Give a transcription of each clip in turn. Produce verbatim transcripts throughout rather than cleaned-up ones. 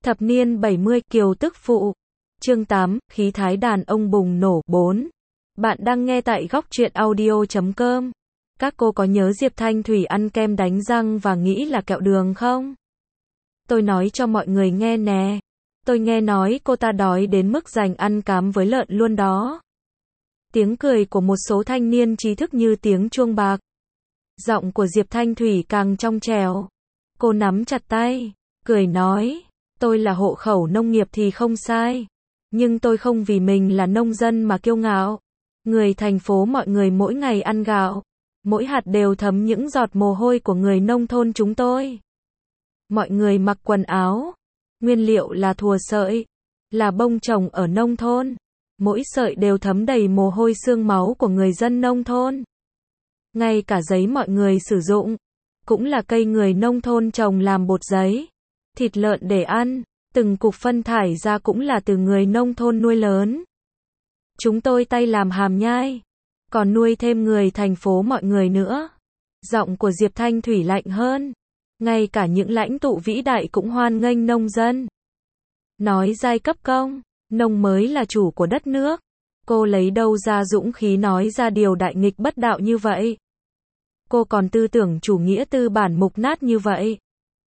Thập niên bảy mươi, Kiều tức phụ. Chương tám, khí thái đàn ông bùng nổ. bốn. Bạn đang nghe tại góc truyện audio chấm com. Các cô có nhớ Diệp Thanh Thủy ăn kem đánh răng và nghĩ là kẹo đường không? Tôi nói cho mọi người nghe nè. Tôi nghe nói cô ta đói đến mức dành ăn cám với lợn luôn đó. Tiếng cười của một số thanh niên trí thức như tiếng chuông bạc. Giọng của Diệp Thanh Thủy càng trong trẻo. Cô nắm chặt tay, cười nói, tôi là hộ khẩu nông nghiệp thì không sai. Nhưng tôi không vì mình là nông dân mà kiêu ngạo. Người thành phố mọi người mỗi ngày ăn gạo. Mỗi hạt đều thấm những giọt mồ hôi của người nông thôn chúng tôi. Mọi người mặc quần áo. Nguyên liệu là thùa sợi. Là bông trồng ở nông thôn. Mỗi sợi đều thấm đầy mồ hôi xương máu của người dân nông thôn. Ngay cả giấy mọi người sử dụng. Cũng là cây người nông thôn trồng làm bột giấy. Thịt lợn để ăn. Từng cục phân thải ra cũng là từ người nông thôn nuôi lớn. Chúng tôi tay làm hàm nhai. Còn nuôi thêm người thành phố mọi người nữa. Giọng của Diệp Thanh Thủy lạnh hơn. Ngay cả những lãnh tụ vĩ đại cũng hoan nghênh nông dân. Nói giai cấp công, nông mới là chủ của đất nước. Cô lấy đâu ra dũng khí nói ra điều đại nghịch bất đạo như vậy? Cô còn tư tưởng chủ nghĩa tư bản mục nát như vậy.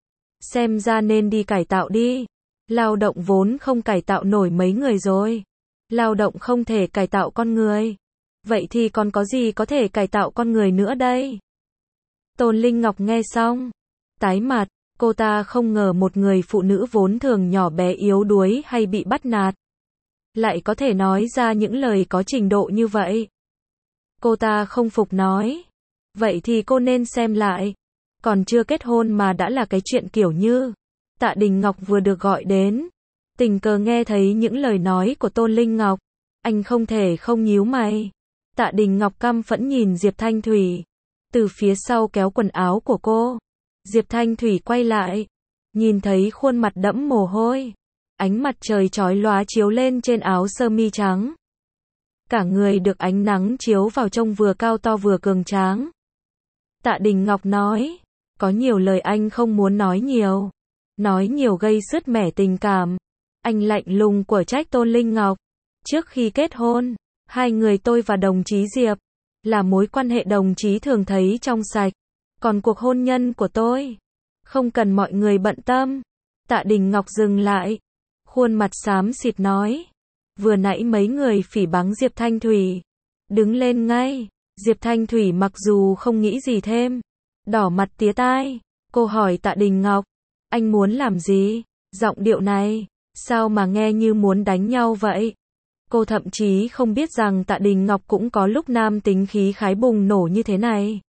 Xem ra nên đi cải tạo đi. Lao động vốn không cải tạo nổi mấy người rồi. Lao động không thể cải tạo con người. Vậy thì còn có gì có thể cải tạo con người nữa đây? Tôn Linh Ngọc nghe xong, tái mặt, cô ta không ngờ một người phụ nữ vốn thường nhỏ bé yếu đuối hay bị bắt nạt. Lại có thể nói ra những lời có trình độ như vậy. Cô ta không phục nói. Vậy thì cô nên xem lại. Còn chưa kết hôn mà đã là cái chuyện kiểu như. Tạ Đình Ngọc vừa được gọi đến. Tình cờ nghe thấy những lời nói của Tôn Linh Ngọc. Anh không thể không nhíu mày. Tạ Đình Ngọc căm phẫn nhìn Diệp Thanh Thủy. Từ phía sau kéo quần áo của cô. Diệp Thanh Thủy quay lại. Nhìn thấy khuôn mặt đẫm mồ hôi. Ánh mặt trời chói lóa chiếu lên trên áo sơ mi trắng. Cả người được ánh nắng chiếu vào trông vừa cao to vừa cường tráng. Tạ Đình Ngọc nói. Có nhiều lời anh không muốn nói nhiều. Nói nhiều gây sứt mẻ tình cảm. Anh lạnh lùng của trách Tôn Linh Ngọc. Trước khi kết hôn, hai người tôi và đồng chí Diệp là mối quan hệ đồng chí thường thấy trong sạch. Còn cuộc hôn nhân của tôi, không cần mọi người bận tâm. Tạ Đình Ngọc dừng lại. Khuôn mặt xám xịt nói. Vừa nãy mấy người phỉ báng Diệp Thanh Thủy. Đứng lên ngay. Diệp Thanh Thủy mặc dù không nghĩ gì thêm. Đỏ mặt tía tai. Cô hỏi Tạ Đình Ngọc. Anh muốn làm gì? Giọng điệu này, sao mà nghe như muốn đánh nhau vậy? Cô thậm chí không biết rằng Tạ Đình Ngọc cũng có lúc nam tính khí khái bùng nổ như thế này.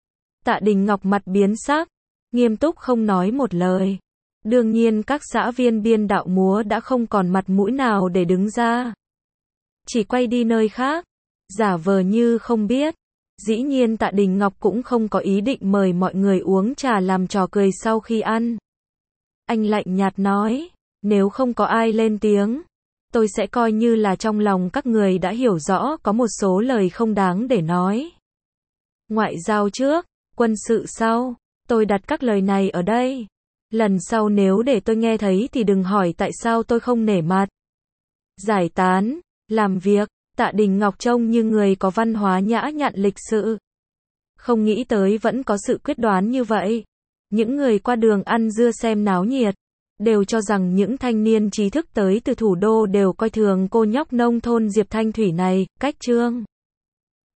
Tạ Đình Ngọc mặt biến sắc, nghiêm túc không nói một lời. Đương nhiên các xã viên biên đạo múa đã không còn mặt mũi nào để đứng ra. Chỉ quay đi nơi khác, giả vờ như không biết. Dĩ nhiên Tạ Đình Ngọc cũng không có ý định mời mọi người uống trà làm trò cười sau khi ăn. Anh lạnh nhạt nói, nếu không có ai lên tiếng, tôi sẽ coi như là trong lòng các người đã hiểu rõ có một số lời không đáng để nói. Ngoại giao trước, quân sự sau, tôi đặt các lời này ở đây. Lần sau nếu để tôi nghe thấy thì đừng hỏi tại sao tôi không nể mặt. Giải tán, làm việc, Tạ Đình Ngọc trông như người có văn hóa nhã nhặn lịch sự. Không nghĩ tới vẫn có sự quyết đoán như vậy. Những người qua đường ăn dưa xem náo nhiệt, đều cho rằng những thanh niên trí thức tới từ thủ đô đều coi thường cô nhóc nông thôn Diệp Thanh Thủy này. Cách chương